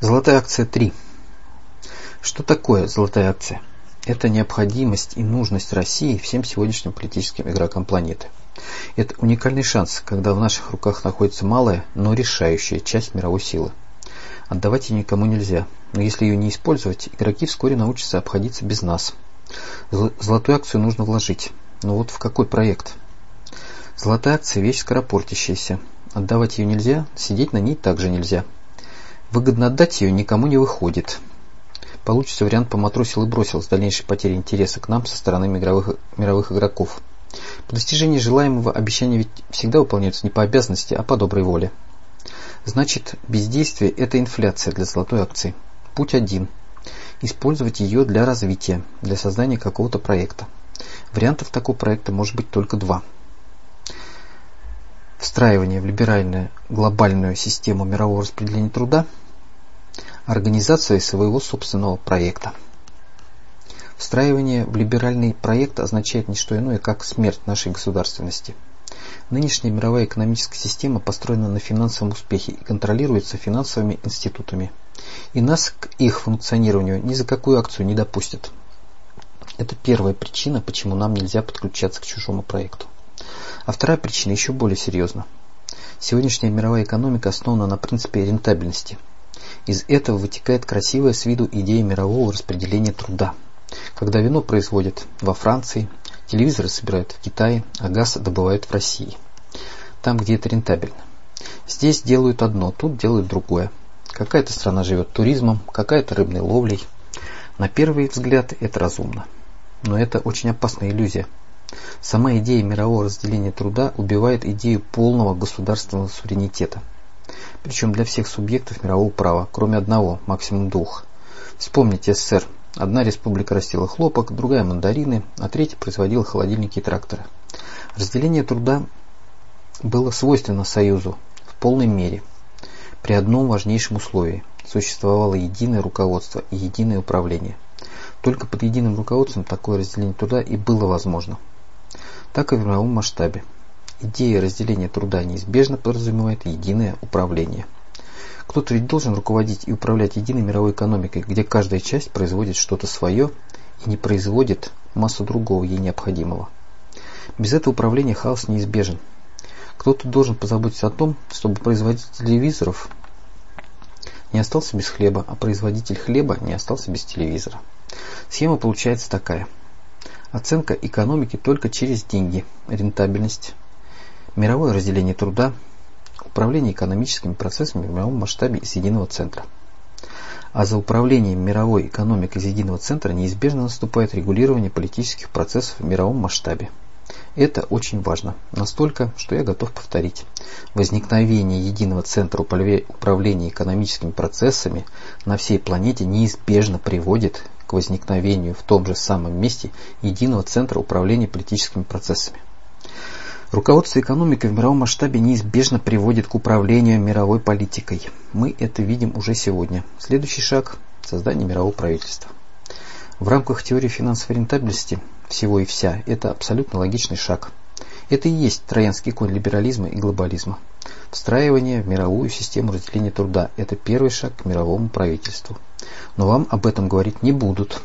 Золотая акция 3. Что такое золотая акция? Это необходимость и нужность России всем сегодняшним политическим игрокам планеты. Это уникальный шанс, когда в наших руках находится малая, но решающая часть мировой силы. Отдавать ее никому нельзя, но если ее не использовать, игроки вскоре научатся обходиться без нас. Золотую акцию нужно вложить. Но вот в какой проект? Золотая акция – вещь скоропортящаяся. Отдавать ее нельзя, сидеть на ней также нельзя. Выгодно отдать ее никому не выходит. Получится вариант поматросил и бросил с дальнейшей потерей интереса к нам со стороны мировых игроков. По достижении желаемого обещания ведь всегда выполняются не по обязанности, а по доброй воле. Значит, бездействие – это инфляция для золотой акции. Путь один. Использовать ее для развития, для создания какого-то проекта. Вариантов такого проекта может быть только два. Встраивание в либеральную глобальную систему мирового распределения труда, организация своего собственного проекта. Встраивание в либеральный проект означает не что иное, как смерть нашей государственности. Нынешняя мировая экономическая система построена на финансовом успехе и контролируется финансовыми институтами. И нас к их функционированию ни за какую акцию не допустят. Это первая причина, почему нам нельзя подключаться к чужому проекту. А вторая причина еще более серьезна. Сегодняшняя мировая экономика основана на принципе рентабельности. Из этого вытекает красивая с виду идея мирового распределения труда. Когда вино производят во Франции, телевизоры собирают в Китае, а газ добывают в России. Там, где это рентабельно. Здесь делают одно, тут делают другое. Какая-то страна живет туризмом, какая-то рыбной ловлей. На первый взгляд это разумно. Но это очень опасная иллюзия. Сама идея мирового разделения труда убивает идею полного государственного суверенитета. Причем для всех субъектов мирового права, кроме одного, максимум двух. Вспомните СССР. Одна республика растила хлопок, другая мандарины, а третья производила холодильники и тракторы. Разделение труда было свойственно Союзу в полной мере. При одном важнейшем условии – существовало единое руководство и единое управление. Только под единым руководством такое разделение труда и было возможно. Так и в мировом масштабе. Идея разделения труда неизбежно подразумевает единое управление. Кто-то ведь должен руководить и управлять единой мировой экономикой, где каждая часть производит что-то свое и не производит массу другого ей необходимого. Без этого управления хаос неизбежен. Кто-то должен позаботиться о том, чтобы производитель телевизоров не остался без хлеба, а производитель хлеба не остался без телевизора. Схема получается такая. Оценка экономики только через деньги, рентабельность, мировое разделение труда, управление экономическими процессами в мировом масштабе из единого центра. А за управлением мировой экономикой из единого центра неизбежно наступает регулирование политических процессов в мировом масштабе. Это очень важно, настолько, что я готов повторить. Возникновение единого центра управления экономическими процессами на всей планете неизбежно приводит к возникновению в том же самом месте единого центра управления политическими процессами. Руководство экономикой в мировом масштабе неизбежно приводит к управлению мировой политикой. Мы это видим уже сегодня. Следующий шаг – создание мирового правительства. В рамках теории финансовой рентабельности всего и вся – это абсолютно логичный шаг. Это и есть троянский конь либерализма и глобализма. Встраивание в мировую систему разделения труда – это первый шаг к мировому правительству. Но вам об этом говорить не будут.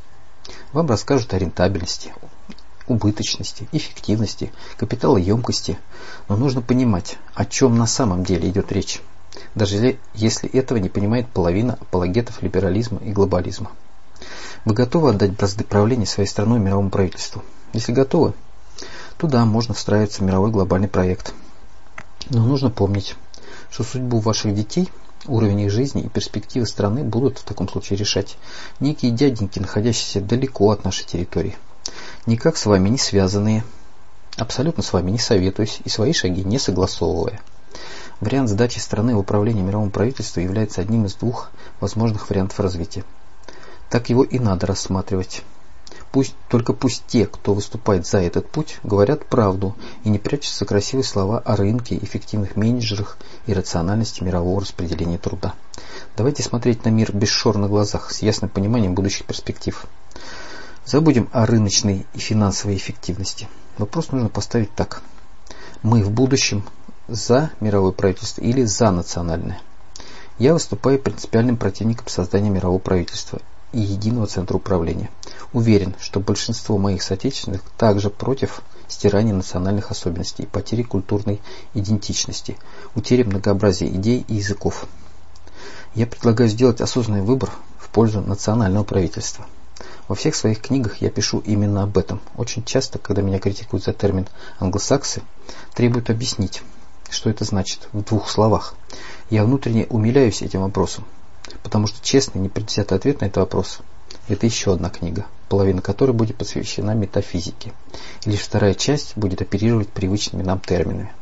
Вам расскажут о рентабельности, убыточности, эффективности, капиталоемкости. Но нужно понимать, о чем на самом деле идет речь. Даже если этого не понимает половина апологетов либерализма и глобализма. Вы готовы отдать бразды правления своей страной мировому правительству? Если готовы, то да, можно встраиваться в мировой глобальный проект. Но нужно помнить, что судьбу ваших детей, уровень их жизни и перспективы страны будут в таком случае решать некие дяденьки, находящиеся далеко от нашей территории. Никак с вами не связанные, абсолютно с вами не советуясь и свои шаги не согласовывая. Вариант сдачи страны в управление мировому правительству является одним из двух возможных вариантов развития. Так его и надо рассматривать. Пусть те, кто выступает за этот путь, говорят правду и не прячутся за красивые слова о рынке, эффективных менеджерах и рациональности мирового распределения труда. Давайте смотреть на мир без шор на глазах, с ясным пониманием будущих перспектив. Забудем о рыночной и финансовой эффективности. Вопрос нужно поставить так. Мы в будущем за мировое правительство или за национальное? Я выступаю принципиальным противником создания мирового правительства и единого центра управления. Уверен, что большинство моих соотечественных также против стирания национальных особенностей, потери культурной идентичности, утери многообразия идей и языков. Я предлагаю сделать осознанный выбор в пользу национального правительства. Во всех своих книгах я пишу именно об этом. Очень часто, когда меня критикуют за термин «англосаксы», требуют объяснить, что это значит в 2 словах. Я внутренне умиляюсь этим вопросом, потому что честный, непредвзятый ответ на этот вопрос – это еще одна книга, половина которой будет посвящена метафизике, и лишь вторая часть будет оперировать привычными нам терминами.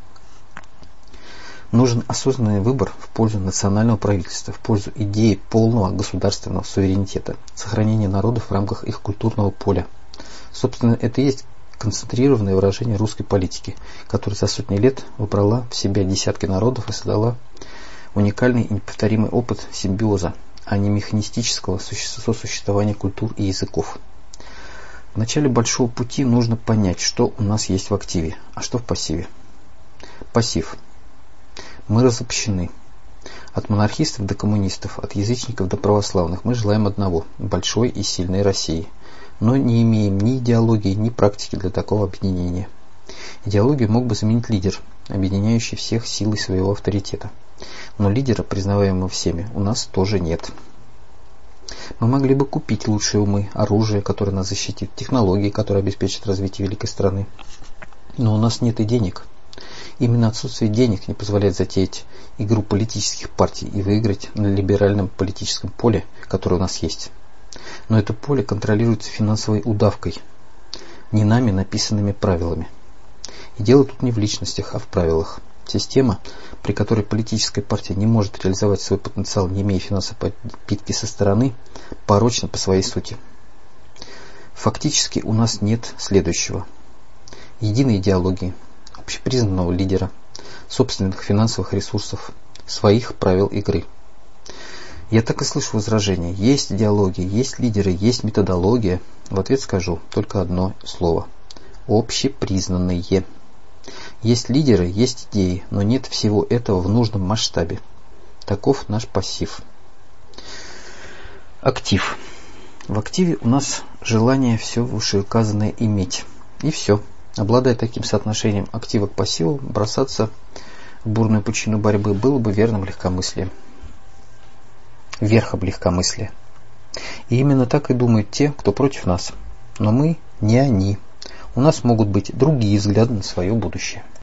Нужен осознанный выбор в пользу национального правительства, в пользу идеи полного государственного суверенитета, сохранения народов в рамках их культурного поля. Собственно, это и есть концентрированное выражение русской политики, которая за сотни лет вобрала в себя десятки народов и создала уникальный и неповторимый опыт симбиоза, а не механистического сосуществования культур и языков. В начале большого пути нужно понять, что у нас есть в активе, а что в пассиве. Пассив. Мы разобщены. От монархистов до коммунистов, от язычников до православных мы желаем одного – большой и сильной России. Но не имеем ни идеологии, ни практики для такого объединения. Идеологию мог бы заменить лидер, объединяющий всех силой своего авторитета. Но лидера, признаваемого всеми, у нас тоже нет. Мы могли бы купить лучшие умы, оружие, которое нас защитит, технологии, которые обеспечат развитие великой страны. Но у нас нет и денег. Именно отсутствие денег не позволяет затеять игру политических партий и выиграть на либеральном политическом поле, которое у нас есть. Но это поле контролируется финансовой удавкой, не нами написанными правилами. И дело тут не в личностях, а в правилах. Система, при которой политическая партия не может реализовать свой потенциал, не имея финансовой подпитки со стороны, порочна по своей сути. Фактически у нас нет следующего: единой идеологии, общепризнанного лидера, собственных финансовых ресурсов, своих правил игры. Я так и слышу возражение: есть идеология, есть лидеры, есть методология. В ответ скажу только одно слово: общепризнанные. Есть лидеры, есть идеи, но нет всего этого в нужном масштабе. Таков наш пассив. Актив. В активе у нас желание все вышеуказанное иметь. И все. Обладая таким соотношением актива к пассиву, бросаться в бурную пучину борьбы было бы верным легкомыслием. Верхом легкомыслия. И именно так и думают те, кто против нас. Но мы не они. У нас могут быть другие взгляды на свое будущее.